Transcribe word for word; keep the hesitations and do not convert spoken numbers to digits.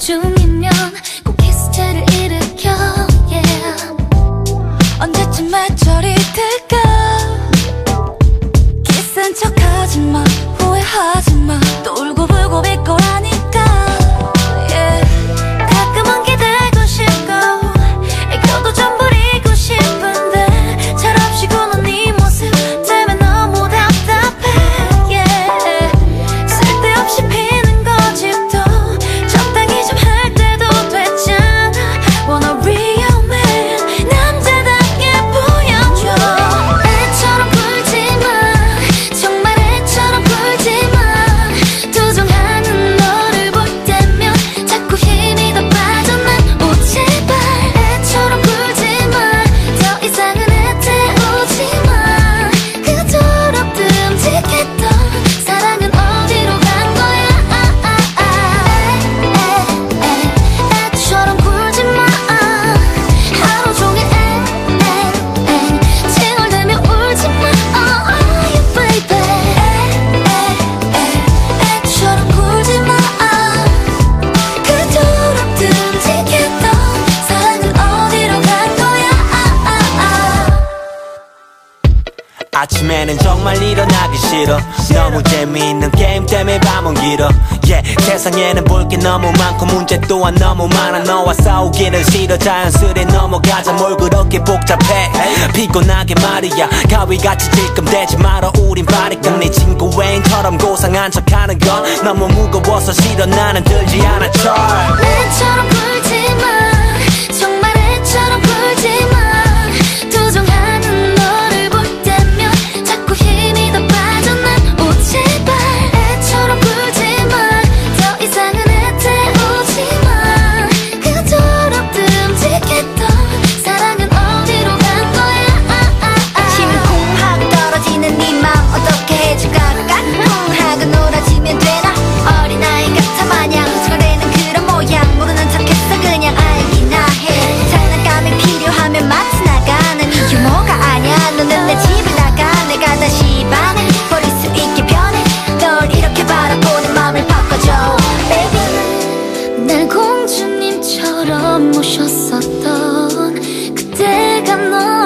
중이면 꼭 키스체를 일으켜 yeah. 언제쯤에 저리 들까 키스한 척하지마 후회하지마 또 울고불고 빌 거라니까 yeah. 가끔은 기대고 싶고 애교도 좀 부리고 싶은데 철없이 구는 네 모습 때문에 너무 답답해 yeah. 쓸데없이 피는 고집도 적당히 좀 할 때도 됐잖아 Wanna real man 남자답게 보여줘 애처럼 굴지마 정말 애처럼 굴지마 투정하는 너를 볼 때면 자꾸 힘이 더 빠져 난 오 제발 애처럼 굴지마 더 이상은 애태우지마 그토록 듬직했던 사랑은 어디로 간 거야 아, 아, 아. 애, 애, 애, 애처럼 굴지마 하루 종일 애, 애, 애 칭얼대며 울지마 oh, oh, you baby 애, 애, 애, 애처럼 굴지마 그토록 듬직했던 사랑은 어디로 간 거야 아, 아, 아. 아침에는 정말 일어나기 싫어 너무 재미있는 게임 때문에 밤은 길어 yeah, 세상에는 볼 게 너무 많고 문제 또한 너무 많아 너와 싸우기는 싫어 자연스레 넘어가자 뭘 그렇게 복잡해 피곤하게 말이야 가위같이 질끔대지 말아 우린 바리깡 네 친구 애인처럼 고상한 척하는 건 너무 무거워서 싫어 나는 들지 않아 철 애처럼 굴지마 정말 애처럼 굴지마 투정하는 너를 볼 때면 자꾸 힘이 더 빠져 난 오 제발 애처럼 굴지마 더 이상은 애태우지마 그토록 듬직했던 사랑은 어디로 간 거야 아, 아, 아. 심쿵하고 떨어지는 네 맘 어떻게 해줄까 깡쿵하고 놀아지면 되나 어린아이 같아 마냥 징얼대는 그런 모양 모르는 척했어 그냥 알기나 해 장난감이 필요하면 마트 나가 난 이 유머가 아냐 너는 내 집을 나가 내가 다시 반해 버릴 수 있게 변해 널 이렇게 바라보는 맘을 바꿔줘 baby 날 공주님처럼 모셨었던 그때가 너